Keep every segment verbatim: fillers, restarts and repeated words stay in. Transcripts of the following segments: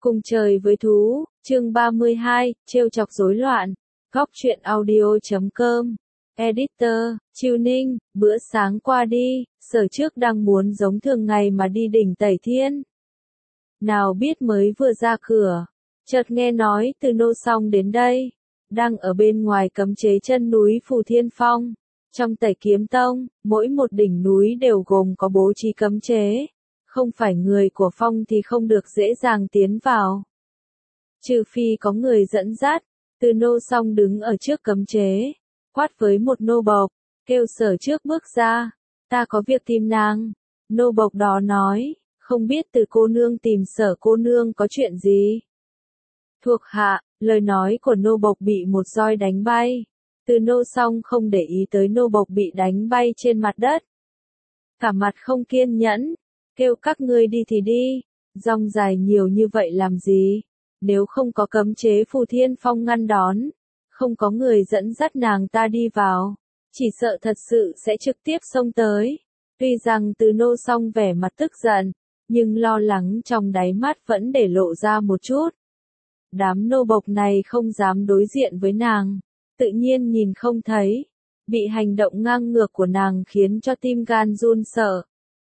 Cùng trời với thú, chương ba mươi hai, trêu chọc rối loạn. Góc truyện audio chấm com. Editor, Chiêu Ninh, bữa sáng qua đi, Sở Trước đang muốn giống thường ngày mà đi đỉnh Tẩy Thiên. Nào biết mới vừa ra cửa, chợt nghe nói Từ Nô Song đến đây, đang ở bên ngoài cấm chế chân núi Phù Thiên Phong. Trong Tẩy Kiếm Tông, mỗi một đỉnh núi đều gồm có bố trí cấm chế. Không phải người của phong thì không được dễ dàng tiến vào. Trừ phi có người dẫn dắt, Từ Nô Song đứng ở trước cấm chế, quát với một nô bộc, kêu Sở Trước bước ra, ta có việc tìm nàng. Nô bộc đó nói, không biết Từ cô nương tìm Sở cô nương có chuyện gì. Thuộc hạ, lời nói của nô bộc bị một roi đánh bay. Từ Nô Song không để ý tới nô bộc bị đánh bay trên mặt đất. Cả mặt không kiên nhẫn. Kêu các ngươi đi thì đi, rong dài nhiều như vậy làm gì, nếu không có cấm chế Phù Thiên Phong ngăn đón, không có người dẫn dắt nàng ta đi vào, chỉ sợ thật sự sẽ trực tiếp xông tới. Tuy rằng Từ Nô Song vẻ mặt tức giận, nhưng lo lắng trong đáy mắt vẫn để lộ ra một chút. Đám nô bộc này không dám đối diện với nàng, tự nhiên nhìn không thấy, bị hành động ngang ngược của nàng khiến cho tim gan run sợ.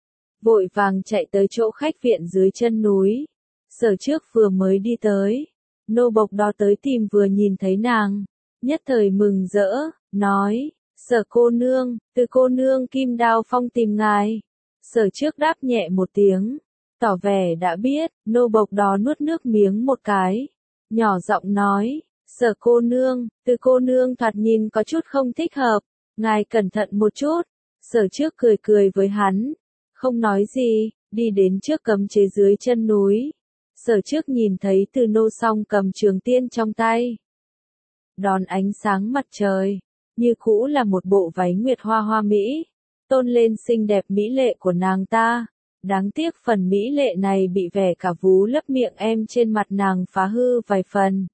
Vội vàng chạy tới chỗ khách viện dưới chân núi. Sở Trước vừa mới đi tới, nô bộc đó tới tìm vừa nhìn thấy nàng, nhất thời mừng rỡ, nói, Sở cô nương, Từ cô nương Kim Đao Phong tìm ngài. Sở Trước đáp nhẹ một tiếng, tỏ vẻ đã biết. Nô bộc đó nuốt nước miếng một cái, nhỏ giọng nói, Sở cô nương, Từ cô nương thoạt nhìn có chút không thích hợp, ngài cẩn thận một chút. Sở Trước cười cười với hắn, không nói gì, đi đến trước cấm chế dưới chân núi. Sở Trước nhìn thấy Từ Nô Song cầm trường tiên trong tay, đón ánh sáng mặt trời, như cũ là một bộ váy nguyệt hoa hoa mỹ, tôn lên xinh đẹp mỹ lệ của nàng ta. Đáng tiếc phần mỹ lệ này bị vẻ cả vú lấp miệng em trên mặt nàng phá hư vài phần.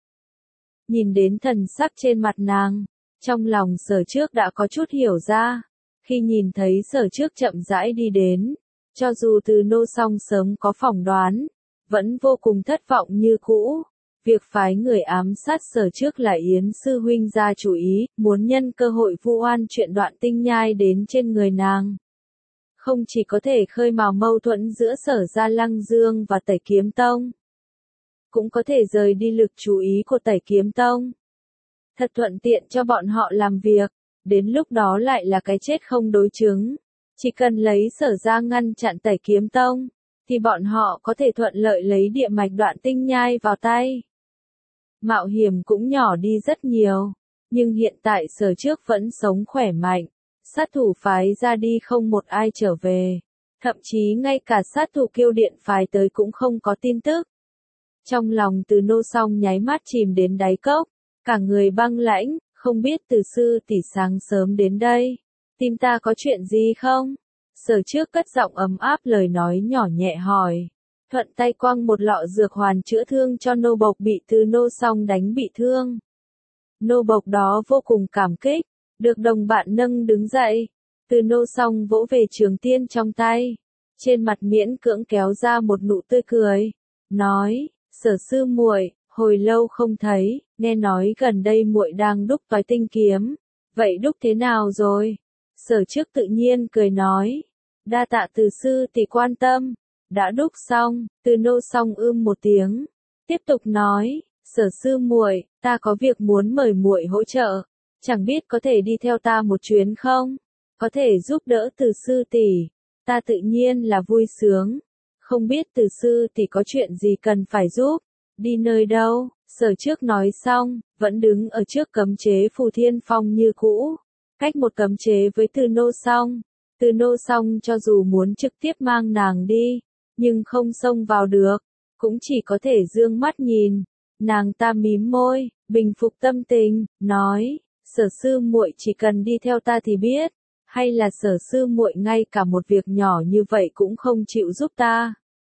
Nhìn đến thần sắc trên mặt nàng, trong lòng Sở Trước đã có chút hiểu ra. Khi nhìn thấy Sở Trước chậm rãi đi đến, cho dù Từ Nô Song sớm có phỏng đoán, vẫn vô cùng thất vọng như cũ. Việc phái người ám sát Sở Trước là Yến sư huynh ra chủ ý, muốn nhân cơ hội vu oan chuyện Đoạn Tinh Nhai đến trên người nàng. Không chỉ có thể khơi mào mâu thuẫn giữa Sở Gia Lăng Dương và Tẩy Kiếm Tông, cũng có thể rời đi lực chú ý của Tẩy Kiếm Tông. Thật thuận tiện cho bọn họ làm việc. Đến lúc đó lại là cái chết không đối chứng. Chỉ cần lấy Sở Gia ngăn chặn Tẩy Kiếm Tông, thì bọn họ có thể thuận lợi lấy địa mạch Đoạn Tinh Nhai vào tay. Mạo hiểm cũng nhỏ đi rất nhiều, nhưng hiện tại Sở Trước vẫn sống khỏe mạnh. Sát thủ phái ra đi không một ai trở về. Thậm chí ngay cả sát thủ Kiêu Điện phái tới cũng không có tin tức. Trong lòng Từ Nô Song nháy mắt chìm đến đáy cốc, cả người băng lãnh. Không biết Từ sư tỷ sáng sớm đến đây, tìm ta có chuyện gì không? Sở Trước cất giọng ấm áp lời nói nhỏ nhẹ hỏi. Thuận tay quăng một lọ dược hoàn chữa thương cho nô bộc bị Từ Nô Song đánh bị thương. Nô bộc đó vô cùng cảm kích, được đồng bạn nâng đứng dậy. Từ Nô Song vỗ về trường tiên trong tay, trên mặt miễn cưỡng kéo ra một nụ tươi cười, nói, Sở sư muội, hồi lâu không thấy, nghe nói gần đây muội đang đúc toái tinh kiếm, vậy đúc thế nào rồi? Sở Trước tự nhiên cười nói, đa tạ Từ sư tỷ quan tâm, đã đúc xong. Từ Nô Song ưm một tiếng, tiếp tục nói, Sở sư muội, ta có việc muốn mời muội hỗ trợ, chẳng biết có thể đi theo ta một chuyến không? Có thể giúp đỡ Từ sư tỷ, ta tự nhiên là vui sướng. Không biết Từ sư tỷ có chuyện gì cần phải giúp? Đi nơi đâu? Sở Trước nói xong, vẫn đứng ở trước cấm chế Phù Thiên Phong như cũ, cách một cấm chế với Từ Nô Song. Từ Nô Song cho dù muốn trực tiếp mang nàng đi, nhưng không xông vào được, cũng chỉ có thể dương mắt nhìn. Nàng ta mím môi, bình phục tâm tình, nói, Sở sư muội chỉ cần đi theo ta thì biết, hay là Sở sư muội ngay cả một việc nhỏ như vậy cũng không chịu giúp ta?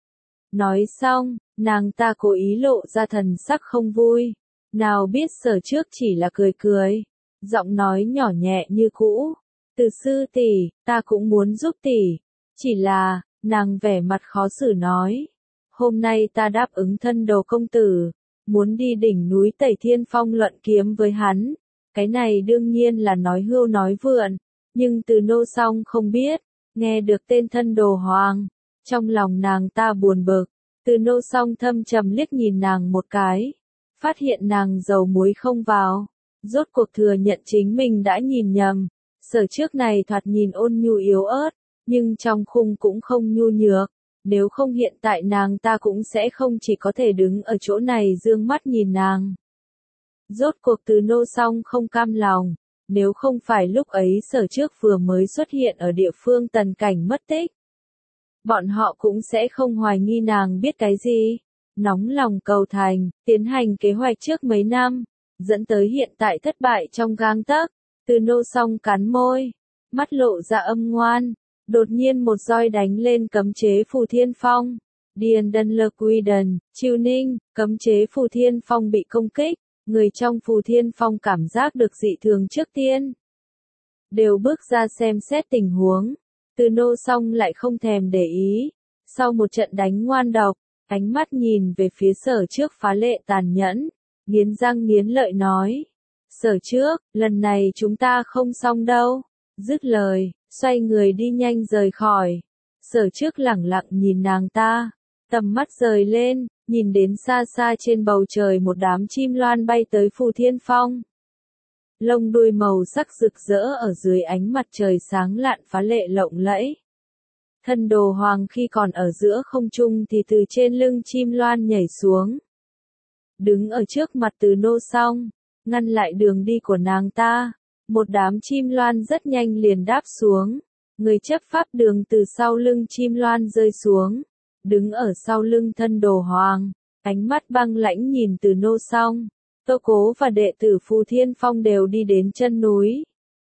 Nói xong, nàng ta cố ý lộ ra thần sắc không vui. Nào biết Sở Trước chỉ là cười cười, giọng nói nhỏ nhẹ như cũ. Từ sư tỷ, ta cũng muốn giúp tỷ. Chỉ là, nàng vẻ mặt khó xử nói. hôm nay ta đáp ứng thân đồ công tử, muốn đi đỉnh núi Tẩy Thiên Phong luận kiếm với hắn. Cái này đương nhiên là nói hưu nói vượn, nhưng Từ Nô Song không biết, nghe được tên thân đồ hoàng, trong lòng nàng ta buồn bực. Từ Nô Song thâm trầm liếc nhìn nàng một cái, phát hiện nàng dầu muối không vào, rốt cuộc thừa nhận chính mình đã nhìn nhầm. Sở trước này thoạt nhìn ôn nhu yếu ớt, nhưng trong khung cũng không nhu nhược, nếu không hiện tại nàng ta cũng sẽ không chỉ có thể đứng ở chỗ này dương mắt nhìn nàng. Rốt cuộc Từ Nô Song không cam lòng, nếu không phải lúc ấy Sở trước vừa mới xuất hiện ở địa phương Tần Cảnh mất tích, bọn họ cũng sẽ không hoài nghi nàng biết cái gì. Nóng lòng cầu thành, tiến hành kế hoạch trước mấy năm, dẫn tới hiện tại thất bại trong gang tấc. Từ Nô Song cắn môi, mắt lộ ra âm ngoan, đột nhiên một roi đánh lên cấm chế Phù Thiên Phong. Điền Đần Lơ Quy Đần, Chiêu Ninh, cấm chế Phù Thiên Phong bị công kích, người trong Phù Thiên Phong cảm giác được dị thường trước tiên, đều bước ra xem xét tình huống. Từ Nô Song lại không thèm để ý, sau một trận đánh ngoan độc, ánh mắt nhìn về phía Sở trước phá lệ tàn nhẫn, nghiến răng nghiến lợi nói. Sở trước, lần này chúng ta không xong đâu. Dứt lời, xoay người đi nhanh rời khỏi. Sở trước lẳng lặng nhìn nàng ta, tầm mắt rời lên, nhìn đến xa xa trên bầu trời một đám chim loan bay tới Phù Thiên Phong. Lông đuôi màu sắc rực rỡ ở dưới ánh mặt trời sáng lạn phá lệ lộng lẫy. Thân đồ hoàng khi còn ở giữa không trung thì từ trên lưng chim loan nhảy xuống, đứng ở trước mặt Từ Nô Song, ngăn lại đường đi của nàng ta. Một đám chim loan rất nhanh liền đáp xuống, người chấp pháp đường từ sau lưng chim loan rơi xuống, đứng ở sau lưng thân đồ hoàng, ánh mắt băng lãnh nhìn Từ Nô Song. Tô Cố và đệ tử Phù Thiên Phong đều đi đến chân núi.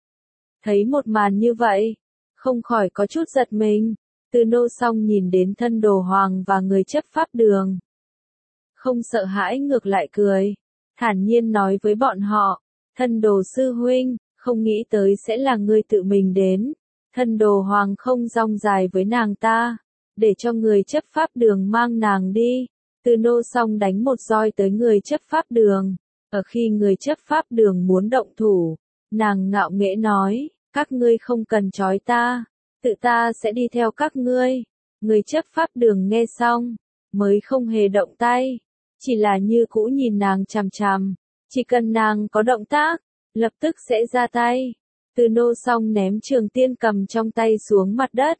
Thấy một màn như vậy, không khỏi có chút giật mình. Từ Nô Song nhìn đến thân đồ hoàng và người chấp pháp đường, không sợ hãi ngược lại cười, thản nhiên nói với bọn họ, thân đồ sư huynh, không nghĩ tới sẽ là ngươi tự mình đến. Thân đồ hoàng không rong dài với nàng ta, để cho người chấp pháp đường mang nàng đi. Từ Nô Song đánh một roi tới người chấp pháp đường, ở khi người chấp pháp đường muốn động thủ, nàng ngạo nghễ nói, các ngươi không cần trói ta, tự ta sẽ đi theo các ngươi. Người chấp pháp đường nghe xong, mới không hề động tay, chỉ là như cũ nhìn nàng chằm chằm, chỉ cần nàng có động tác, lập tức sẽ ra tay. Từ Nô Song ném trường tiên cầm trong tay xuống mặt đất,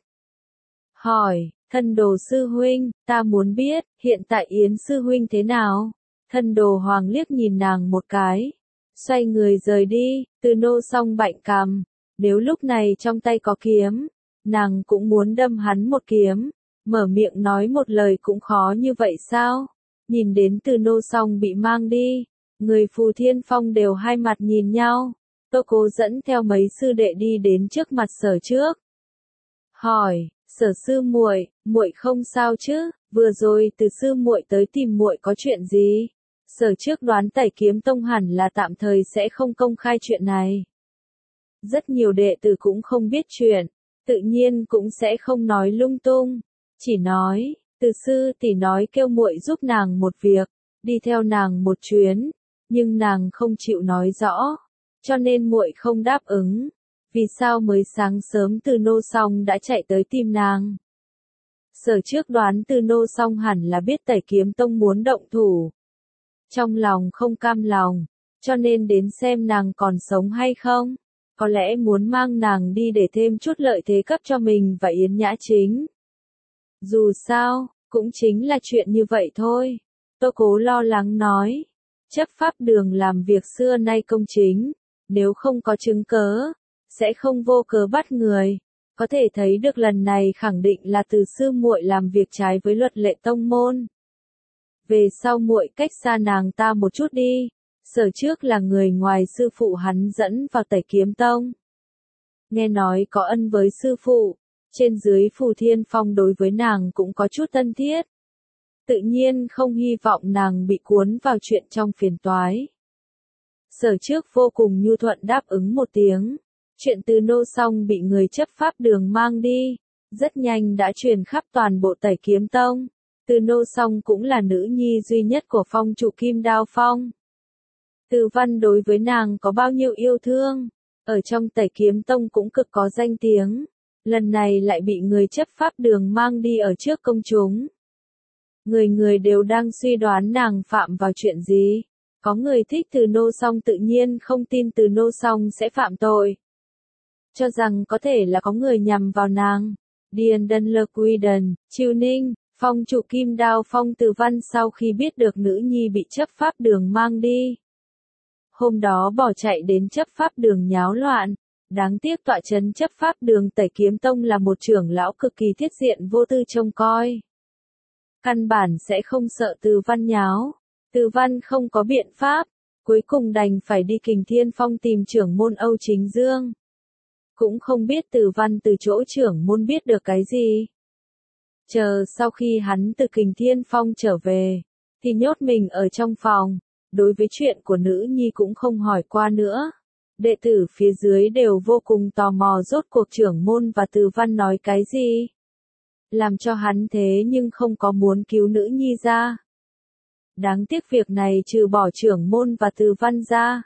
hỏi, thân đồ sư huynh, ta muốn biết, hiện tại Yến sư huynh thế nào? Thân đồ hoàng liếc nhìn nàng một cái, xoay người rời đi. Từ Nô Song bạnh cằm, nếu lúc này trong tay có kiếm, nàng cũng muốn đâm hắn một kiếm, mở miệng nói một lời cũng khó như vậy sao? Nhìn đến Từ Nô Song bị mang đi, người Phù Thiên Phong đều hai mặt nhìn nhau. Tô Cố dẫn theo mấy sư đệ đi đến trước mặt Sở trước, hỏi, Sở sư muội, muội không sao chứ? Vừa rồi Từ sư muội tới tìm muội có chuyện gì? Sở trước đoán Tẩy Kiếm Tông hẳn là tạm thời sẽ không công khai chuyện này. Rất nhiều đệ tử cũng không biết chuyện, tự nhiên cũng sẽ không nói lung tung, chỉ nói, Từ sư tỷ nói kêu muội giúp nàng một việc, đi theo nàng một chuyến, nhưng nàng không chịu nói rõ, cho nên muội không đáp ứng. Vì sao mới sáng sớm Từ Nô Song đã chạy tới tìm nàng? Sở trước đoán Từ Nô Song hẳn là biết Tẩy Kiếm Tông muốn động thủ, trong lòng không cam lòng, cho nên đến xem nàng còn sống hay không. Có lẽ muốn mang nàng đi để thêm chút lợi thế cấp cho mình và Yến Nhã Chính. Dù sao, cũng chính là chuyện như vậy thôi. Tô Cố lo lắng nói, chấp pháp đường làm việc xưa nay công chính, nếu không có chứng cớ, sẽ không vô cớ bắt người. Có thể thấy được lần này khẳng định là Từ sư muội làm việc trái với luật lệ tông môn. Về sau muội cách xa nàng ta một chút đi. Sở trước là người ngoài sư phụ hắn dẫn vào Tẩy Kiếm Tông. Nghe nói có ân với sư phụ, trên dưới Phù Thiên Phong đối với nàng cũng có chút thân thiết. Tự nhiên không hy vọng nàng bị cuốn vào chuyện trong phiền toái. Sở trước vô cùng nhu thuận đáp ứng một tiếng. Chuyện Từ Nô Song bị người chấp pháp đường mang đi, rất nhanh đã truyền khắp toàn bộ Tẩy Kiếm Tông. Từ Nô Song cũng là nữ nhi duy nhất của phong chủ Kim Đao Phong. Từ Văn đối với nàng có bao nhiêu yêu thương, ở trong Tẩy Kiếm Tông cũng cực có danh tiếng, lần này lại bị người chấp pháp đường mang đi ở trước công chúng. Người người đều đang suy đoán nàng phạm vào chuyện gì. Có người thích Từ Nô Song tự nhiên không tin Từ Nô Song sẽ phạm tội. Cho rằng có thể là có người nhằm vào nàng. Điền Đân Lơ Quy Đần, Chiêu Ninh, phong chủ Kim Đao Phong Từ Văn sau khi biết được nữ nhi bị chấp pháp đường mang đi. Hôm đó bỏ chạy đến chấp pháp đường nháo loạn. Đáng tiếc tọa trấn chấp pháp đường Tẩy Kiếm Tông là một trưởng lão cực kỳ thiết diện vô tư trông coi. Căn bản sẽ không sợ Từ Văn nháo. Từ Văn không có biện pháp, cuối cùng đành phải đi Kình Thiên Phong tìm trưởng môn Âu Chính Dương. Cũng không biết Từ Văn từ chỗ trưởng môn biết được cái gì. Chờ sau khi hắn từ Kình Thiên Phong trở về, thì nhốt mình ở trong phòng, đối với chuyện của nữ nhi cũng không hỏi qua nữa. Đệ tử phía dưới đều vô cùng tò mò rốt cuộc trưởng môn và Từ Văn nói cái gì. Làm cho hắn thế nhưng không có muốn cứu nữ nhi ra. Đáng tiếc việc này trừ bỏ trưởng môn và Từ Văn ra.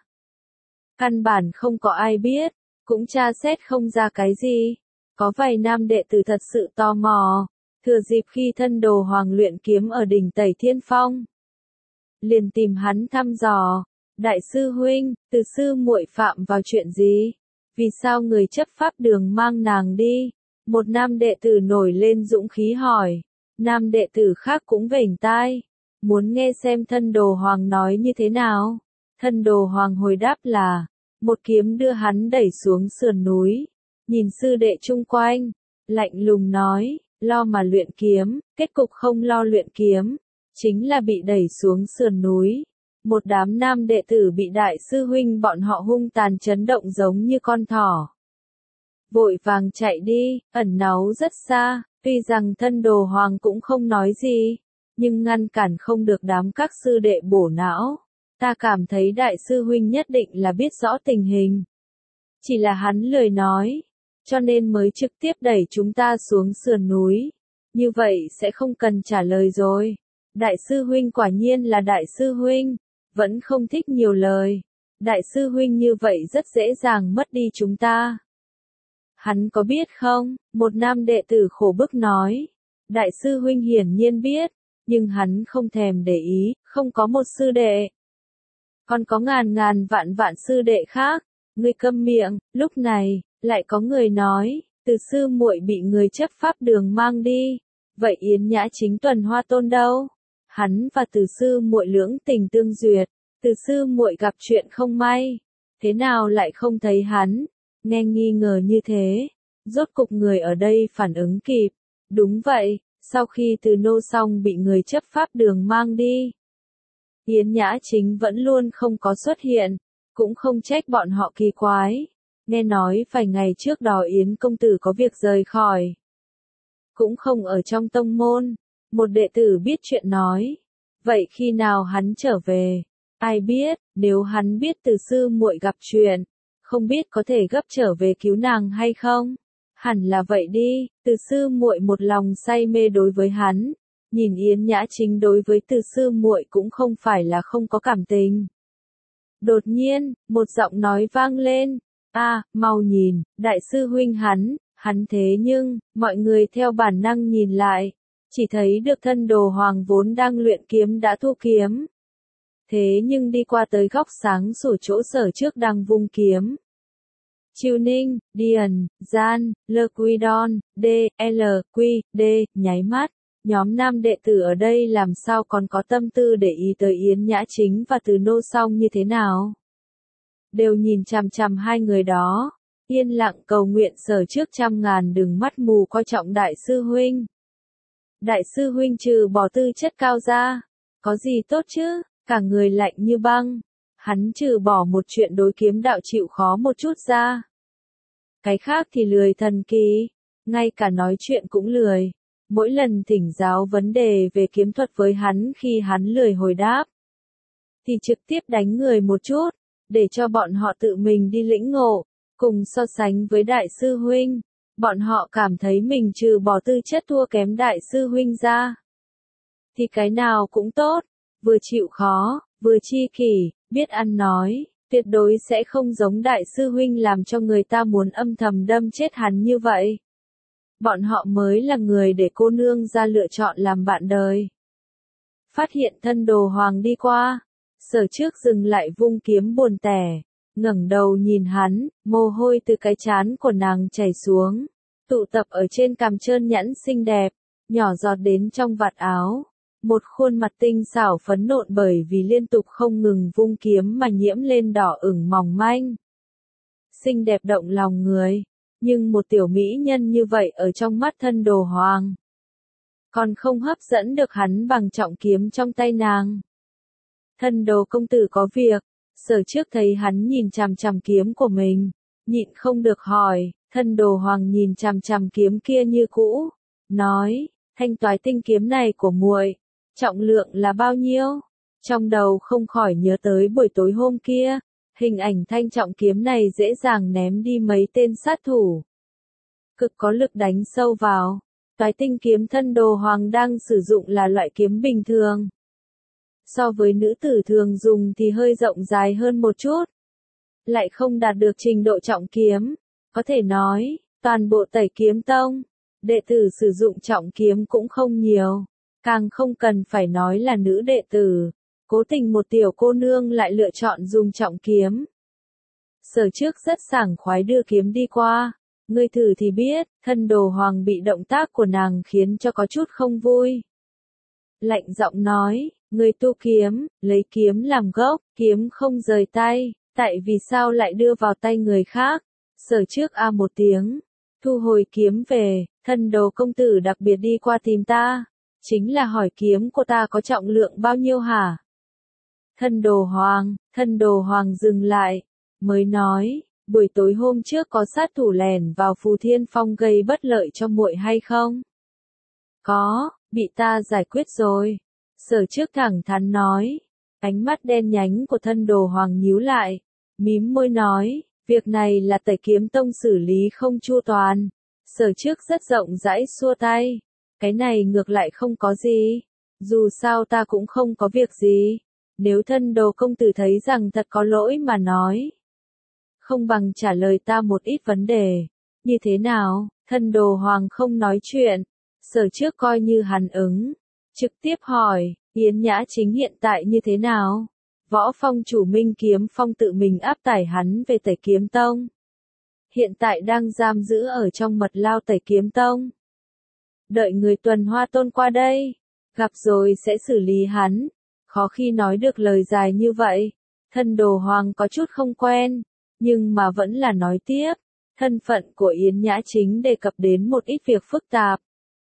Căn bản không có ai biết, cũng tra xét không ra cái gì. Có vài nam đệ tử thật sự tò mò, thừa dịp khi thân đồ hoàng luyện kiếm ở đỉnh Tẩy Thiên Phong. Liền tìm hắn thăm dò, đại sư huynh, Từ sư muội phạm vào chuyện gì? Vì sao người chấp pháp đường mang nàng đi? Một nam đệ tử nổi lên dũng khí hỏi, nam đệ tử khác cũng vểnh tai. Muốn nghe xem thân đồ hoàng nói như thế nào? Thân đồ hoàng hồi đáp là, một kiếm đưa hắn đẩy xuống sườn núi. Nhìn sư đệ chung quanh, lạnh lùng nói, lo mà luyện kiếm, kết cục không lo luyện kiếm, chính là bị đẩy xuống sườn núi. Một đám nam đệ tử bị đại sư huynh bọn họ hung tàn chấn động giống như con thỏ. Vội vàng chạy đi, ẩn náu rất xa, tuy rằng thân đồ hoàng cũng không nói gì. Nhưng ngăn cản không được đám các sư đệ bổ não. Ta cảm thấy đại sư huynh nhất định là biết rõ tình hình. Chỉ là hắn lười nói, cho nên mới trực tiếp đẩy chúng ta xuống sườn núi. Như vậy sẽ không cần trả lời rồi. Đại sư huynh quả nhiên là đại sư huynh, vẫn không thích nhiều lời. Đại sư huynh như vậy rất dễ dàng mất đi chúng ta. Hắn có biết không? Một nam đệ tử khổ bức nói. Đại sư huynh hiển nhiên biết. Nhưng hắn không thèm để ý, không có một sư đệ. Còn có ngàn ngàn vạn vạn sư đệ khác, ngươi câm miệng. Lúc này, lại có người nói, Từ sư muội bị người chấp pháp đường mang đi. Vậy Yến Nhã Chính Tuần Hoa Tôn đâu? Hắn và Từ sư muội lưỡng tình tương duyệt, Từ sư muội gặp chuyện không may. Thế nào lại không thấy hắn? Nghe nghi ngờ như thế, rốt cục người ở đây phản ứng kịp. Đúng vậy. Sau khi Từ Nô Song bị người chấp pháp đường mang đi, Yến Nhã Chính vẫn luôn không có xuất hiện, cũng không trách bọn họ kỳ quái. Nghe nói vài ngày trước đó Yến công tử có việc rời khỏi, cũng không ở trong tông môn. Một đệ tử biết chuyện nói, vậy khi nào hắn trở về? Ai biết, nếu hắn biết Từ sư muội gặp chuyện, không biết có thể gấp trở về cứu nàng hay không? Hẳn là vậy đi. Từ sư muội một lòng say mê đối với hắn, nhìn Yến Nhã Chính đối với Từ sư muội cũng không phải là không có cảm tình. Đột nhiên, một giọng nói vang lên, a, mau nhìn, đại sư huynh hắn, hắn thế nhưng, mọi người theo bản năng nhìn lại, chỉ thấy được thân đồ hoàng vốn đang luyện kiếm đã thu kiếm. Thế nhưng đi qua tới góc sáng sủa chỗ sở trước đang vung kiếm. Chiêu Ninh, Điền, Gian, Lơ Quy Đon, D, L, Quy, D, nháy mắt. Nhóm nam đệ tử ở đây làm sao còn có tâm tư để ý tới Yến Nhã Chính và Từ Nô Song như thế nào? Đều nhìn chằm chằm hai người đó, yên lặng cầu nguyện sở trước trăm ngàn đừng mắt mù coi trọng đại sư huynh. Đại sư huynh trừ bỏ tư chất cao ra, có gì tốt chứ? Cả người lạnh như băng. Hắn trừ bỏ một chuyện đối kiếm đạo chịu khó một chút ra. Cái khác thì lười thần kỳ, ngay cả nói chuyện cũng lười. Mỗi lần thỉnh giáo vấn đề về kiếm thuật với hắn khi hắn lười hồi đáp, thì trực tiếp đánh người một chút, để cho bọn họ tự mình đi lĩnh ngộ, cùng so sánh với đại sư huynh. Bọn họ cảm thấy mình trừ bỏ tư chất thua kém đại sư huynh ra, thì cái nào cũng tốt, vừa chịu khó, vừa chi kỷ, biết ăn nói, tuyệt đối sẽ không giống đại sư huynh làm cho người ta muốn âm thầm đâm chết hắn như vậy. Bọn họ mới là người để cô nương ra lựa chọn làm bạn đời. Phát hiện thân đồ hoàng đi qua, Sở Trước dừng lại vung kiếm buồn tẻ, ngẩng đầu nhìn hắn, mồ hôi từ cái trán của nàng chảy xuống, tụ tập ở trên cằm trơn nhẵn xinh đẹp, nhỏ giọt đến trong vạt áo. Một khuôn mặt tinh xảo phấn nộn bởi vì liên tục không ngừng vung kiếm mà nhiễm lên đỏ ửng mỏng manh. Xinh đẹp động lòng người, nhưng một tiểu mỹ nhân như vậy ở trong mắt thân đồ hoàng, còn không hấp dẫn được hắn bằng trọng kiếm trong tay nàng. Thân đồ công tử có việc, Sở Trước thấy hắn nhìn chằm chằm kiếm của mình, nhịn không được hỏi, thân đồ hoàng nhìn chằm chằm kiếm kia như cũ, nói, thanh toái tinh kiếm này của muội, trọng lượng là bao nhiêu? Trong đầu không khỏi nhớ tới buổi tối hôm kia, hình ảnh thanh trọng kiếm này dễ dàng ném đi mấy tên sát thủ. Cực có lực đánh sâu vào. Toái tinh kiếm thân đồ hoàng đang sử dụng là loại kiếm bình thường. So với nữ tử thường dùng thì hơi rộng dài hơn một chút. Lại không đạt được trình độ trọng kiếm. Có thể nói, toàn bộ Tẩy Kiếm Tông, đệ tử sử dụng trọng kiếm cũng không nhiều. Càng không cần phải nói là nữ đệ tử. Cố tình một tiểu cô nương lại lựa chọn dùng trọng kiếm. Sở Trước rất sảng khoái đưa kiếm đi qua. Ngươi thử thì biết, thân đồ hoàng bị động tác của nàng khiến cho có chút không vui. Lạnh giọng nói, ngươi tu kiếm, lấy kiếm làm gốc, kiếm không rời tay, tại vì sao lại đưa vào tay người khác? Sở Trước a một tiếng, thu hồi kiếm về, thân đồ công tử đặc biệt đi qua tìm ta, chính là hỏi kiếm của ta có trọng lượng bao nhiêu hả? Thân đồ hoàng, thân đồ hoàng dừng lại, mới nói, buổi tối hôm trước có sát thủ lẻn vào Phù Thiên Phong gây bất lợi cho muội hay không? Có, bị ta giải quyết rồi. Sở Trước thẳng thắn nói, ánh mắt đen nhánh của thân đồ hoàng nhíu lại, mím môi nói, việc này là Tẩy Kiếm Tông xử lý không chu toàn. Sở Trước rất rộng rãi xua tay, cái này ngược lại không có gì, dù sao ta cũng không có việc gì, nếu thân đồ công tử thấy rằng thật có lỗi mà nói. Không bằng trả lời ta một ít vấn đề. Như thế nào? Thân đồ hoàng không nói chuyện. Sở Trước coi như hắn ứng. Trực tiếp hỏi, Yến Nhã Chính hiện tại như thế nào? Võ Phong chủ Minh Kiếm Phong tự mình áp tải hắn về Tẩy Kiếm Tông. Hiện tại đang giam giữ ở trong mật lao Tẩy Kiếm Tông. Đợi người Tuần Hoa Tôn qua đây. Gặp rồi sẽ xử lý hắn. Khó khi nói được lời dài như vậy. Thân đồ hoàng có chút không quen. Nhưng mà vẫn là nói tiếp, thân phận của Yến Nhã Chính đề cập đến một ít việc phức tạp.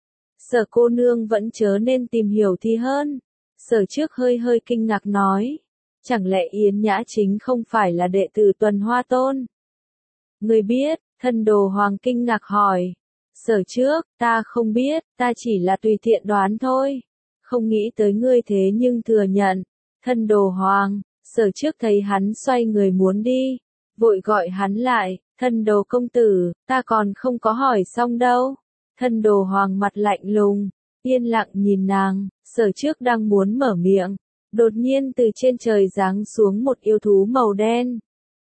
Sở cô nương vẫn chớ nên tìm hiểu thì hơn. Sở Trước hơi hơi kinh ngạc nói, chẳng lẽ Yến Nhã Chính không phải là đệ tử Tuần Hoa Tôn? Người biết, thân đồ hoàng kinh ngạc hỏi. Sở Trước, ta không biết, ta chỉ là tùy tiện đoán thôi. Không nghĩ tới ngươi thế nhưng thừa nhận. Thân đồ hoàng, Sở Trước thấy hắn xoay người muốn đi. Vội gọi hắn lại, thân đồ công tử, ta còn không có hỏi xong đâu. Thân đồ hoàng mặt lạnh lùng, yên lặng nhìn nàng, Sở Trước đang muốn mở miệng. Đột nhiên từ trên trời giáng xuống một yêu thú màu đen.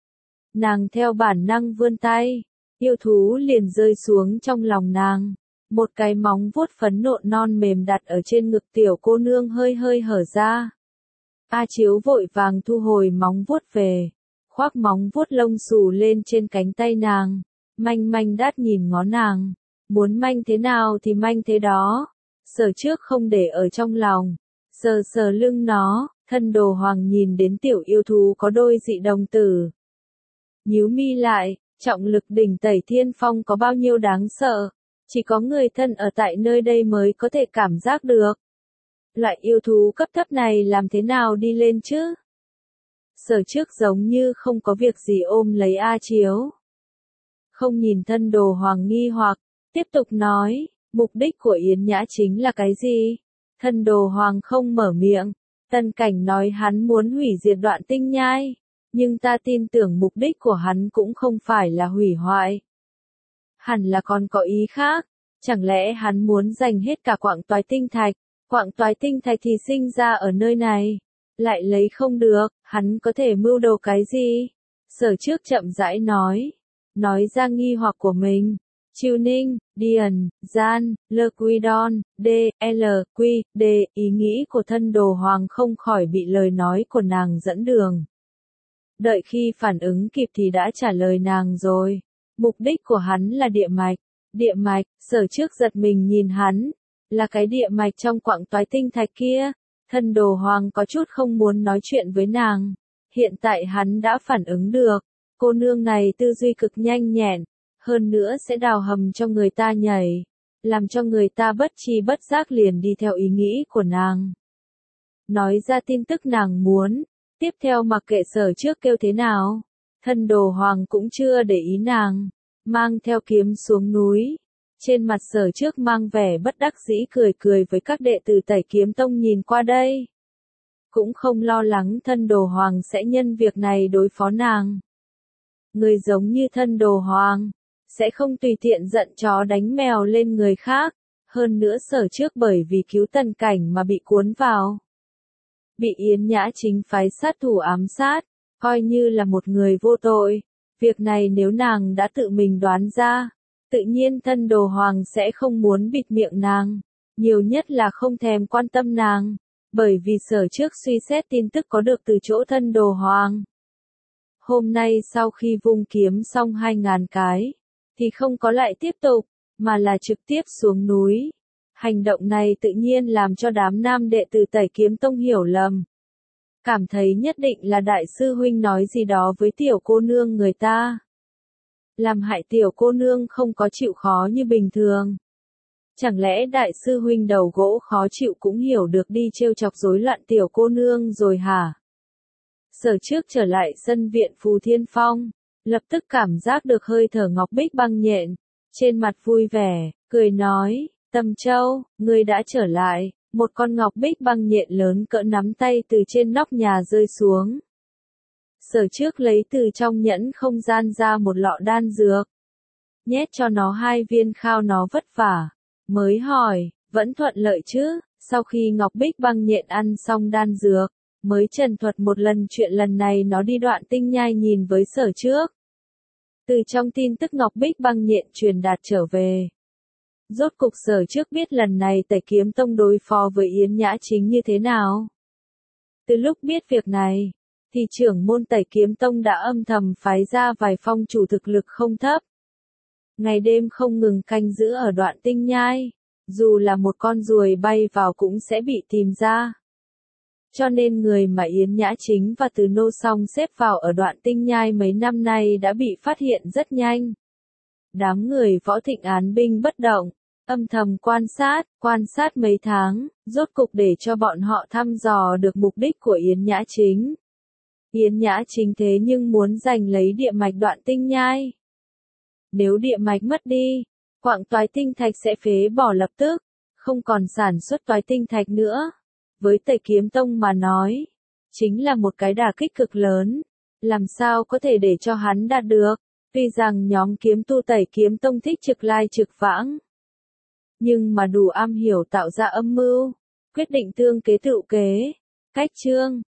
Nàng theo bản năng vươn tay, yêu thú liền rơi xuống trong lòng nàng. Một cái móng vuốt phấn nộn non mềm đặt ở trên ngực tiểu cô nương hơi hơi hở ra. A Chiếu vội vàng thu hồi móng vuốt về. Khoác móng vuốt lông xù lên trên cánh tay nàng, manh manh đát nhìn ngó nàng, muốn manh thế nào thì manh thế đó. Sở Trước không để ở trong lòng, sờ sờ lưng nó, thân đồ hoàng nhìn đến tiểu yêu thú có đôi dị đồng tử. Nhíu mi lại, trọng lực đỉnh Tẩy Thiên Phong có bao nhiêu đáng sợ, chỉ có người thân ở tại nơi đây mới có thể cảm giác được. Loại yêu thú cấp thấp này làm thế nào đi lên chứ? Sở Trước giống như không có việc gì ôm lấy A Chiếu. Không nhìn thân đồ hoàng nghi hoặc, tiếp tục nói, mục đích của Yến Nhã Chính là cái gì? Thân đồ hoàng không mở miệng, Tân Cảnh nói hắn muốn hủy diệt Đoạn Tinh Nhai, nhưng ta tin tưởng mục đích của hắn cũng không phải là hủy hoại. Hẳn là còn có ý khác, chẳng lẽ hắn muốn giành hết cả quặng toái tinh thạch, Quặng toái tinh thạch thì sinh ra ở nơi này, lại lấy không được, hắn có thể mưu đồ cái gì? Sở Trước chậm rãi nói, nói ra nghi hoặc của mình. Chiêu Ninh, Điền, Gian, Lơ Quy Đon, D, L, Quy, D, ý nghĩ của thân đồ hoàng không khỏi bị lời nói của nàng dẫn đường. Đợi khi phản ứng kịp thì đã trả lời nàng rồi. Mục đích của hắn là địa mạch. Địa mạch, Sở Trước giật mình nhìn hắn. Là cái địa mạch trong quặng toái tinh thạch kia. Thân đồ hoàng có chút không muốn nói chuyện với nàng. Hiện tại hắn đã phản ứng được. Cô nương này tư duy cực nhanh nhẹn. Hơn nữa sẽ đào hầm cho người ta nhảy. Làm cho người ta bất tri bất giác liền đi theo ý nghĩ của nàng. Nói ra tin tức nàng muốn. Tiếp theo mặc kệ Sở Trước kêu thế nào. Thân đồ hoàng cũng chưa để ý nàng. Mang theo kiếm xuống núi. Trên mặt Sở Trước mang vẻ bất đắc dĩ cười cười với các đệ tử Tẩy Kiếm Tông nhìn qua đây. Cũng không lo lắng thân đồ hoàng sẽ nhân việc này đối phó nàng. Người giống như thân đồ hoàng, sẽ không tùy tiện giận chó đánh mèo lên người khác. Hơn nữa Sở Trước bởi vì cứu Tần Cảnh mà bị cuốn vào. Bị Yến Nhã Chính phái sát thủ ám sát, coi như là một người vô tội. Việc này nếu nàng đã tự mình đoán ra, tự nhiên thân đồ hoàng sẽ không muốn bịt miệng nàng, nhiều nhất là không thèm quan tâm nàng, bởi vì Sở Trước suy xét tin tức có được từ chỗ thân đồ hoàng. Hôm nay sau khi vung kiếm xong hai ngàn cái, thì không có lại tiếp tục, mà là trực tiếp xuống núi. Hành động này tự nhiên làm cho đám nam đệ tử Tẩy Kiếm Tông hiểu lầm. Cảm thấy nhất định là đại sư huynh nói gì đó với tiểu cô nương người ta. Làm hại tiểu cô nương không có chịu khó như bình thường. Chẳng lẽ đại sư huynh đầu gỗ khó chịu cũng hiểu được đi trêu chọc rối loạn tiểu cô nương rồi hả? Sở Trước trở lại sân viện Phù Thiên Phong, lập tức cảm giác được hơi thở Ngọc Bích Băng nhện, trên mặt vui vẻ, cười nói, Tâm Châu, ngươi đã trở lại. Một con ngọc bích băng nhện lớn cỡ nắm tay từ trên nóc nhà rơi xuống. Sở Trước lấy từ trong nhẫn không gian ra một lọ đan dược. Nhét cho nó hai viên khao nó vất vả. Mới hỏi, vẫn thuận lợi chứ? Sau khi ngọc bích băng nhện ăn xong đan dược, mới trần thuật một lần chuyện lần này nó đi Đoạn Tinh Nhai nhìn với Sở Trước. Từ trong tin tức ngọc bích băng nhện truyền đạt trở về. Rốt cục Sở Trước biết lần này Tẩy Kiếm Tông đối phó với Yến Nhã Chính như thế nào. Từ lúc biết việc này, thì trưởng môn Tẩy Kiếm Tông đã âm thầm phái ra vài phong chủ thực lực không thấp. Ngày đêm không ngừng canh giữ ở Đoạn Tinh Nhai, dù là một con ruồi bay vào cũng sẽ bị tìm ra. Cho nên người mà Yến Nhã Chính và Từ Nô Song xếp vào ở Đoạn Tinh Nhai mấy năm nay đã bị phát hiện rất nhanh. Đám người Võ Thịnh án binh bất động, âm thầm quan sát, quan sát mấy tháng, rốt cục để cho bọn họ thăm dò được mục đích của Yến Nhã Chính. Yến Nhã Chính thế nhưng muốn giành lấy địa mạch Đoạn Tinh Nhai. Nếu địa mạch mất đi, quặng toái tinh thạch sẽ phế bỏ lập tức, không còn sản xuất toái tinh thạch nữa. Với Tẩy Kiếm Tông mà nói, chính là một cái đả kích cực lớn, làm sao có thể để cho hắn đạt được. Tuy rằng nhóm kiếm tu Tẩy Kiếm Tông thích trực lai trực vãng, nhưng mà đủ am hiểu tạo ra âm mưu, quyết định tương kế tựu kế. Cách chương